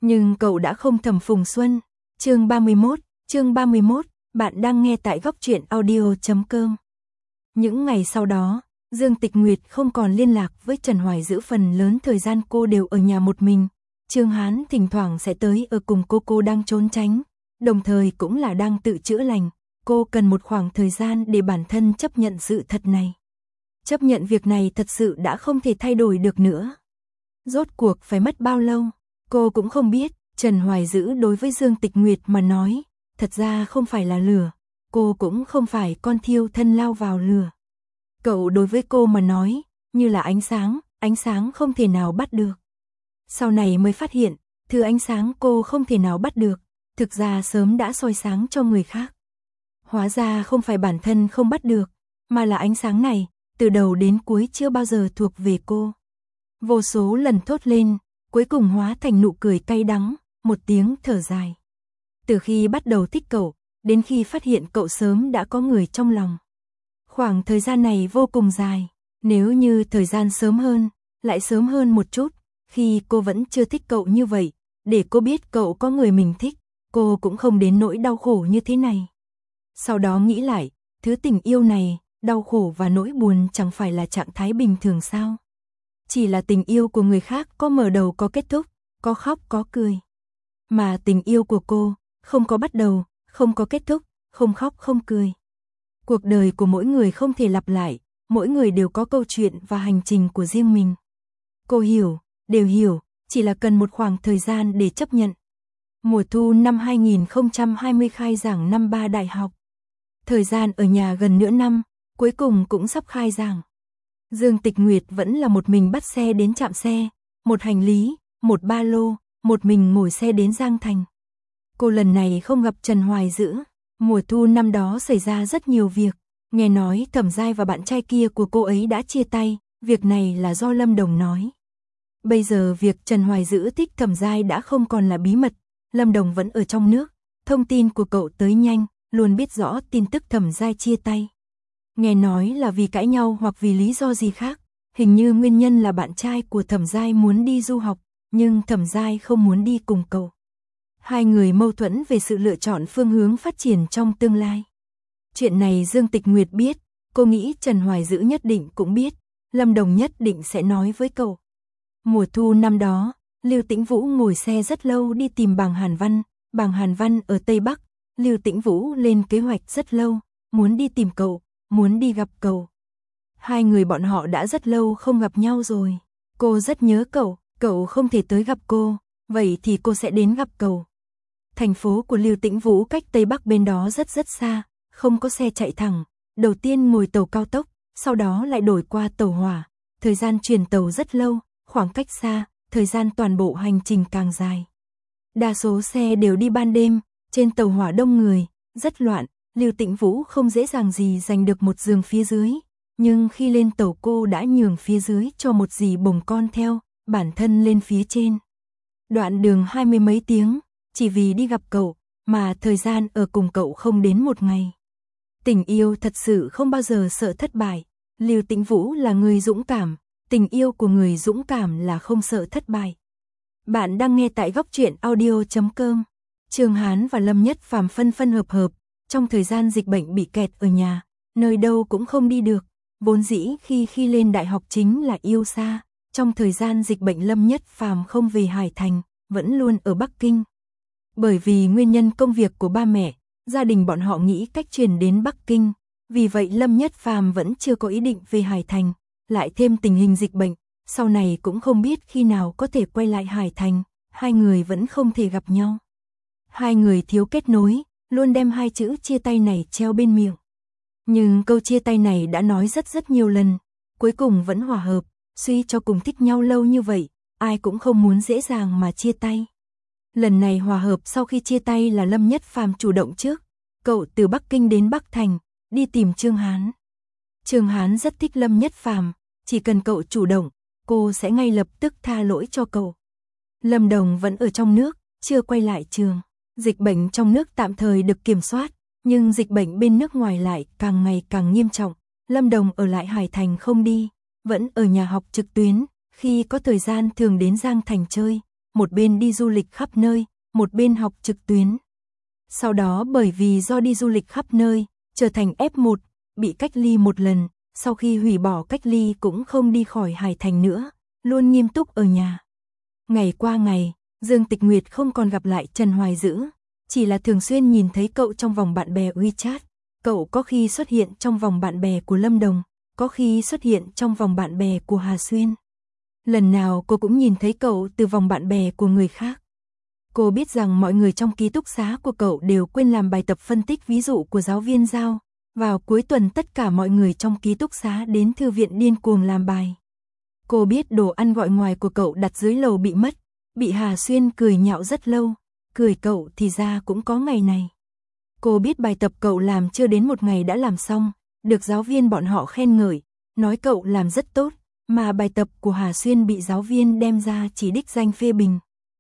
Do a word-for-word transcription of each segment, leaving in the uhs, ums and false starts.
Nhưng cậu đã không thầm Phùng Xuân. Chương ba mươi mốt, chương ba mươi mốt, bạn đang nghe tại góc truyện audio chấm com. Những ngày sau đó, Dương Tịch Nguyệt không còn liên lạc với Trần Hoài Dữ, phần lớn thời gian cô đều ở nhà một mình. Trương Hán thỉnh thoảng sẽ tới ở cùng cô, cô đang trốn tránh, đồng thời cũng là đang tự chữa lành. Cô cần một khoảng thời gian để bản thân chấp nhận sự thật này. Chấp nhận việc này thật sự đã không thể thay đổi được nữa. Rốt cuộc phải mất bao lâu, cô cũng không biết. Trần Hoài Dữ đối với Dương Tịch Nguyệt mà nói, thật ra không phải là lửa, cô cũng không phải con thiêu thân lao vào lửa. Cậu đối với cô mà nói, như là ánh sáng, ánh sáng không thể nào bắt được. Sau này mới phát hiện, thứ ánh sáng cô không thể nào bắt được, thực ra sớm đã soi sáng cho người khác. Hóa ra không phải bản thân không bắt được, mà là ánh sáng này, từ đầu đến cuối chưa bao giờ thuộc về cô. Vô số lần thốt lên, cuối cùng hóa thành nụ cười cay đắng, một tiếng thở dài. Từ khi bắt đầu thích cậu, đến khi phát hiện cậu sớm đã có người trong lòng. Khoảng thời gian này vô cùng dài, nếu như thời gian sớm hơn, lại sớm hơn một chút, khi cô vẫn chưa thích cậu như vậy, để cô biết cậu có người mình thích, cô cũng không đến nỗi đau khổ như thế này. Sau đó nghĩ lại, thứ tình yêu này, đau khổ và nỗi buồn chẳng phải là trạng thái bình thường sao? Chỉ là tình yêu của người khác có mở đầu có kết thúc, có khóc có cười. Mà tình yêu của cô, không có bắt đầu, không có kết thúc, không khóc không cười. Cuộc đời của mỗi người không thể lặp lại, mỗi người đều có câu chuyện và hành trình của riêng mình. Cô hiểu, đều hiểu, chỉ là cần một khoảng thời gian để chấp nhận. Mùa thu năm hai nghìn không trăm hai mươi khai giảng năm ba đại học. Thời gian ở nhà gần nửa năm, cuối cùng cũng sắp khai giảng. Dương Tịch Nguyệt vẫn là một mình bắt xe đến trạm xe, một hành lý, một ba lô, một mình ngồi xe đến Giang Thành. Cô lần này không gặp Trần Hoài Dữ. Mùa thu năm đó xảy ra rất nhiều việc, nghe nói Thẩm Giai và bạn trai kia của cô ấy đã chia tay, việc này là do Lâm Đồng nói. Bây giờ việc Trần Hoài Dữ thích Thẩm Giai đã không còn là bí mật, Lâm Đồng vẫn ở trong nước, thông tin của cậu tới nhanh, luôn biết rõ tin tức Thẩm Giai chia tay. Nghe nói là vì cãi nhau hoặc vì lý do gì khác, hình như nguyên nhân là bạn trai của Thẩm Giai muốn đi du học, nhưng Thẩm Giai không muốn đi cùng cậu. Hai người mâu thuẫn về sự lựa chọn phương hướng phát triển trong tương lai. Chuyện này Dương Tịch Nguyệt biết, cô nghĩ Trần Hoài Dữ nhất định cũng biết, Lâm Đồng nhất định sẽ nói với cậu. Mùa thu năm đó, Lưu Tĩnh Vũ ngồi xe rất lâu đi tìm Bàng Hàn Văn, Bàng Hàn Văn ở Tây Bắc, Lưu Tĩnh Vũ lên kế hoạch rất lâu, muốn đi tìm cậu, muốn đi gặp cậu. Hai người bọn họ đã rất lâu không gặp nhau rồi, cô rất nhớ cậu, cậu không thể tới gặp cô, vậy thì cô sẽ đến gặp cậu. Thành phố của Lưu Tĩnh Vũ cách Tây Bắc bên đó rất rất xa, không có xe chạy thẳng, đầu tiên ngồi tàu cao tốc, sau đó lại đổi qua tàu hỏa, thời gian chuyển tàu rất lâu, khoảng cách xa, thời gian toàn bộ hành trình càng dài. Đa số xe đều đi ban đêm, trên tàu hỏa đông người, rất loạn, Lưu Tĩnh Vũ không dễ dàng gì giành được một giường phía dưới, nhưng khi lên tàu cô đã nhường phía dưới cho một dì bồng con theo, bản thân lên phía trên. Đoạn đường hai mươi mấy tiếng, chỉ vì đi gặp cậu, mà thời gian ở cùng cậu không đến một ngày. Tình yêu thật sự không bao giờ sợ thất bại, Lưu Tĩnh Vũ là người dũng cảm, tình yêu của người dũng cảm là không sợ thất bại. Bạn đang nghe tại góc truyện audio chấm com. Trương Hán và Lâm Nhất Phàm phân phân hợp hợp, trong thời gian dịch bệnh bị kẹt ở nhà, nơi đâu cũng không đi được, vốn dĩ khi khi lên đại học chính là yêu xa, trong thời gian dịch bệnh Lâm Nhất Phàm không về Hải Thành, vẫn luôn ở Bắc Kinh. Bởi vì nguyên nhân công việc của ba mẹ, gia đình bọn họ nghĩ cách chuyển đến Bắc Kinh, vì vậy Lâm Nhất Phàm vẫn chưa có ý định về Hải Thành, lại thêm tình hình dịch bệnh, sau này cũng không biết khi nào có thể quay lại Hải Thành, hai người vẫn không thể gặp nhau. Hai người thiếu kết nối, luôn đem hai chữ chia tay này treo bên miệng. Nhưng câu chia tay này đã nói rất rất nhiều lần, cuối cùng vẫn hòa hợp, suy cho cùng thích nhau lâu như vậy, ai cũng không muốn dễ dàng mà chia tay. Lần này hòa hợp sau khi chia tay là Lâm Nhất Phàm chủ động trước, cậu từ Bắc Kinh đến Bắc Thành, đi tìm Trương Hán. Trương Hán rất thích Lâm Nhất Phàm, chỉ cần cậu chủ động, cô sẽ ngay lập tức tha lỗi cho cậu. Lâm Đồng vẫn ở trong nước, chưa quay lại trường. Dịch bệnh trong nước tạm thời được kiểm soát, nhưng dịch bệnh bên nước ngoài lại càng ngày càng nghiêm trọng. Lâm Đồng ở lại Hải Thành không đi, vẫn ở nhà học trực tuyến, khi có thời gian thường đến Giang Thành chơi, một bên đi du lịch khắp nơi, một bên học trực tuyến. Sau đó bởi vì do đi du lịch khắp nơi, trở thành ép một, bị cách ly một lần, sau khi hủy bỏ cách ly cũng không đi khỏi Hải Thành nữa, luôn nghiêm túc ở nhà. Ngày qua ngày, Dương Tịch Nguyệt không còn gặp lại Trần Hoài Dữ, chỉ là thường xuyên nhìn thấy cậu trong vòng bạn bè WeChat, cậu có khi xuất hiện trong vòng bạn bè của Lâm Đồng, có khi xuất hiện trong vòng bạn bè của Hà Xuyên. Lần nào cô cũng nhìn thấy cậu từ vòng bạn bè của người khác. Cô biết rằng mọi người trong ký túc xá của cậu đều quên làm bài tập phân tích ví dụ của giáo viên giao. Vào cuối tuần tất cả mọi người trong ký túc xá đến thư viện điên cuồng làm bài. Cô biết đồ ăn gọi ngoài của cậu đặt dưới lầu bị mất, bị Hà Xuyên cười nhạo rất lâu, cười cậu thì ra cũng có ngày này. Cô biết bài tập cậu làm chưa đến một ngày đã làm xong, được giáo viên bọn họ khen ngợi, nói cậu làm rất tốt, mà bài tập của Hà Xuyên bị giáo viên đem ra chỉ đích danh phê bình.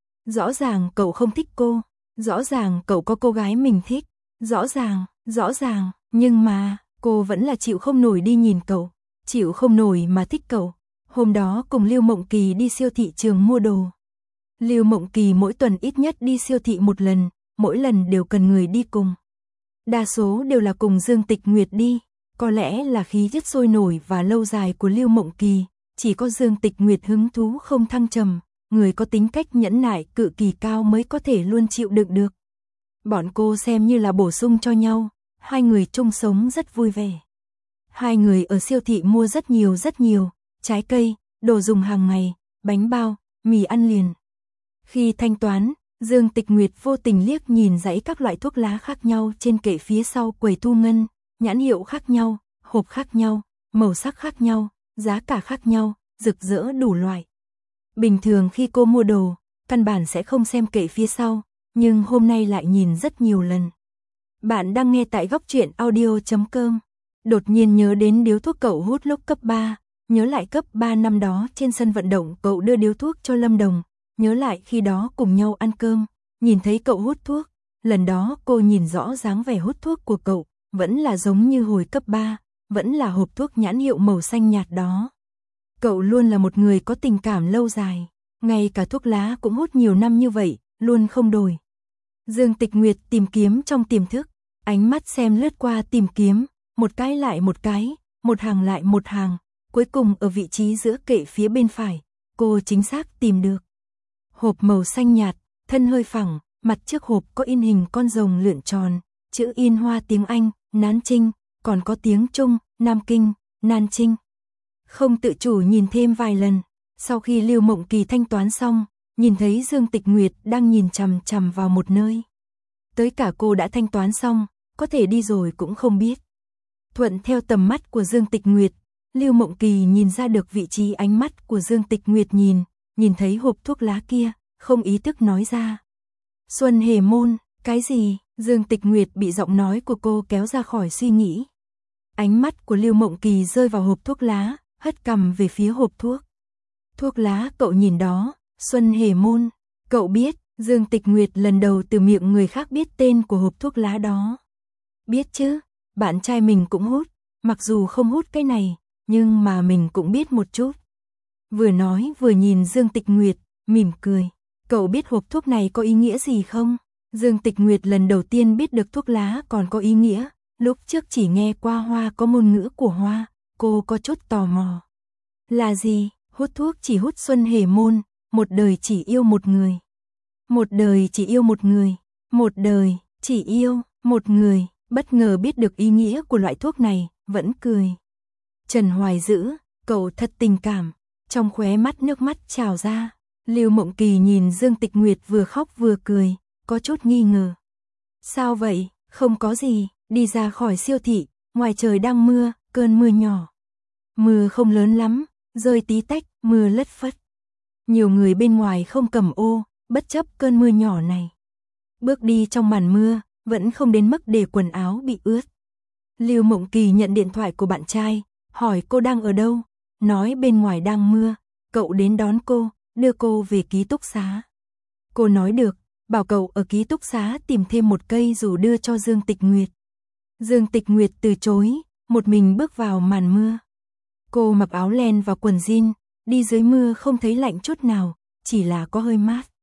Rõ ràng cậu không thích cô, rõ ràng cậu có cô gái mình thích, rõ ràng, rõ ràng, nhưng mà, cô vẫn là chịu không nổi đi nhìn cậu, chịu không nổi mà thích cậu. Hôm đó cùng Lưu Mộng Kỳ đi siêu thị trường mua đồ. Lưu Mộng Kỳ mỗi tuần ít nhất đi siêu thị một lần, mỗi lần đều cần người đi cùng. Đa số đều là cùng Dương Tịch Nguyệt đi, có lẽ là khí chất sôi nổi và lâu dài của Lưu Mộng Kỳ, chỉ có Dương Tịch Nguyệt hứng thú không thăng trầm, người có tính cách nhẫn nại cự kỳ cao mới có thể luôn chịu đựng được. Bọn cô xem như là bổ sung cho nhau, hai người chung sống rất vui vẻ. Hai người ở siêu thị mua rất nhiều rất nhiều, trái cây, đồ dùng hàng ngày, bánh bao, mì ăn liền. Khi thanh toán, Dương Tịch Nguyệt vô tình liếc nhìn dãy các loại thuốc lá khác nhau trên kệ phía sau quầy thu ngân, nhãn hiệu khác nhau, hộp khác nhau, màu sắc khác nhau, giá cả khác nhau, rực rỡ đủ loại. Bình thường khi cô mua đồ, căn bản sẽ không xem kệ phía sau, nhưng hôm nay lại nhìn rất nhiều lần. Bạn đang nghe tại góc truyện audio chấm com. Đột nhiên nhớ đến điếu thuốc cậu hút lúc cấp ba, nhớ lại cấp ba năm đó trên sân vận động cậu đưa điếu thuốc cho Lâm Đồng, nhớ lại khi đó cùng nhau ăn cơm, nhìn thấy cậu hút thuốc, lần đó cô nhìn rõ dáng vẻ hút thuốc của cậu, vẫn là giống như hồi cấp ba, vẫn là hộp thuốc nhãn hiệu màu xanh nhạt đó. Cậu luôn là một người có tình cảm lâu dài, ngay cả thuốc lá cũng hút nhiều năm như vậy, luôn không đổi. Dương Tịch Nguyệt tìm kiếm trong tiềm thức, ánh mắt xem lướt qua tìm kiếm, một cái lại một cái, một hàng lại một hàng, cuối cùng ở vị trí giữa kệ phía bên phải, cô chính xác tìm được. Hộp màu xanh nhạt, thân hơi phẳng, mặt trước hộp có in hình con rồng lượn tròn, chữ in hoa tiếng Anh, Nán Trinh, còn có tiếng Trung, Nam Kinh, Nan Trinh. Không tự chủ nhìn thêm vài lần, sau khi Lưu Mộng Kỳ thanh toán xong, nhìn thấy Dương Tịch Nguyệt đang nhìn chằm chằm vào một nơi. Tới cả cô đã thanh toán xong, có thể đi rồi cũng không biết. Thuận theo tầm mắt của Dương Tịch Nguyệt, Lưu Mộng Kỳ nhìn ra được vị trí ánh mắt của Dương Tịch Nguyệt nhìn, nhìn thấy hộp thuốc lá kia, không ý thức nói ra. Xuân Hề Môn, cái gì? Dương Tịch Nguyệt bị giọng nói của cô kéo ra khỏi suy nghĩ. Ánh mắt của Lưu Mộng Kỳ rơi vào hộp thuốc lá, hất cằm về phía hộp thuốc. Thuốc lá cậu nhìn đó, Xuân Hề Môn, cậu biết, Dương Tịch Nguyệt lần đầu từ miệng người khác biết tên của hộp thuốc lá đó. Biết chứ, bạn trai mình cũng hút, mặc dù không hút cái này, nhưng mà mình cũng biết một chút. Vừa nói vừa nhìn Dương Tịch Nguyệt, mỉm cười. Cậu biết hộp thuốc này có ý nghĩa gì không? Dương Tịch Nguyệt lần đầu tiên biết được thuốc lá còn có ý nghĩa, lúc trước chỉ nghe qua Hoa có ngôn ngữ của Hoa, cô có chút tò mò. Là gì? Hút thuốc chỉ hút Xuân Hề Môn, một đời chỉ yêu một người. Một đời chỉ yêu một người, một đời chỉ yêu một người, bất ngờ biết được ý nghĩa của loại thuốc này, vẫn cười. Trần Hoài Dữ, cậu thật tình cảm, trong khóe mắt nước mắt trào ra. Lưu Mộng Kỳ nhìn Dương Tịch Nguyệt vừa khóc vừa cười, có chút nghi ngờ. Sao vậy? Không có gì, đi ra khỏi siêu thị, ngoài trời đang mưa, cơn mưa nhỏ. Mưa không lớn lắm, rơi tí tách, mưa lất phất. Nhiều người bên ngoài không cầm ô, bất chấp cơn mưa nhỏ này. Bước đi trong màn mưa, vẫn không đến mức để quần áo bị ướt. Lưu Mộng Kỳ nhận điện thoại của bạn trai, hỏi cô đang ở đâu, nói bên ngoài đang mưa, cậu đến đón cô, đưa cô về ký túc xá. Cô nói được, bảo cậu ở ký túc xá tìm thêm một cây dù đưa cho Dương Tịch Nguyệt. Dương Tịch Nguyệt từ chối, một mình bước vào màn mưa. Cô mặc áo len và quần jean, đi dưới mưa không thấy lạnh chút nào, chỉ là có hơi mát.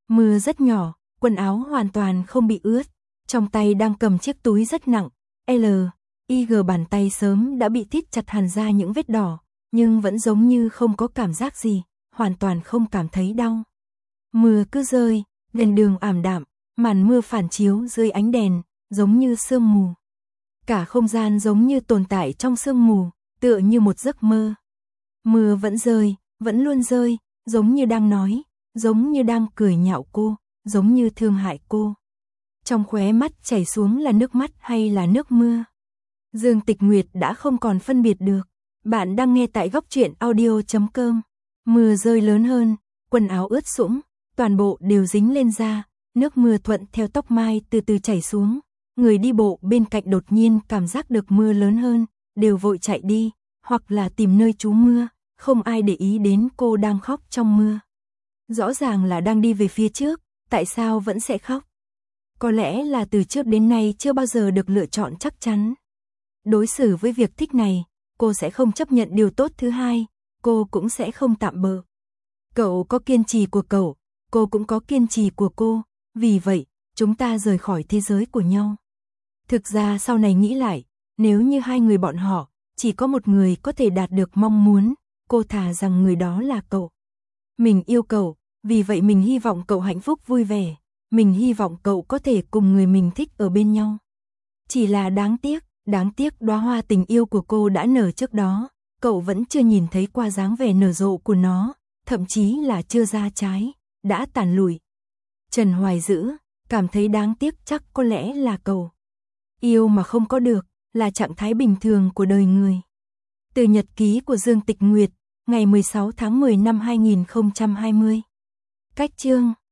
Mưa rất nhỏ, quần áo hoàn toàn không bị ướt, trong tay đang cầm chiếc túi rất nặng, L, I G bàn tay sớm đã bị thít chặt hẳn ra những vết đỏ, nhưng vẫn giống như không có cảm giác gì, hoàn toàn không cảm thấy đau. Mưa cứ rơi, đèn đường ảm đạm, màn mưa phản chiếu dưới ánh đèn, giống như sương mù. Cả không gian giống như tồn tại trong sương mù, tựa như một giấc mơ. Mưa vẫn rơi, vẫn luôn rơi, giống như đang nói, giống như đang cười nhạo cô, giống như thương hại cô. Trong khóe mắt chảy xuống là nước mắt hay là nước mưa. Dương Tịch Nguyệt đã không còn phân biệt được. Bạn đang nghe tại góc truyện audio chấm com. Mưa rơi lớn hơn, quần áo ướt sũng, toàn bộ đều dính lên da, nước mưa thuận theo tóc mai từ từ chảy xuống. Người đi bộ bên cạnh đột nhiên cảm giác được mưa lớn hơn, đều vội chạy đi, hoặc là tìm nơi trú mưa, không ai để ý đến cô đang khóc trong mưa. Rõ ràng là đang đi về phía trước, tại sao vẫn sẽ khóc? Có lẽ là từ trước đến nay chưa bao giờ được lựa chọn chắc chắn. Đối xử với việc thích này, cô sẽ không chấp nhận điều tốt thứ hai, cô cũng sẽ không tạm bợ. Cậu có kiên trì của cậu, cô cũng có kiên trì của cô, vì vậy, chúng ta rời khỏi thế giới của nhau. Thực ra sau này nghĩ lại, nếu như hai người bọn họ, chỉ có một người có thể đạt được mong muốn, cô thà rằng người đó là cậu. Mình yêu cậu, vì vậy mình hy vọng cậu hạnh phúc vui vẻ, mình hy vọng cậu có thể cùng người mình thích ở bên nhau. Chỉ là đáng tiếc, đáng tiếc đóa hoa tình yêu của cô đã nở trước đó, cậu vẫn chưa nhìn thấy qua dáng vẻ nở rộ của nó, thậm chí là chưa ra trái, đã tàn lụi. Trần Hoài Dữ, cảm thấy đáng tiếc chắc có lẽ là cậu. Yêu mà không có được, là trạng thái bình thường của đời người. Từ nhật ký của Dương Tịch Nguyệt, ngày mười sáu tháng mười năm hai nghìn không trăm hai mươi. Cách chương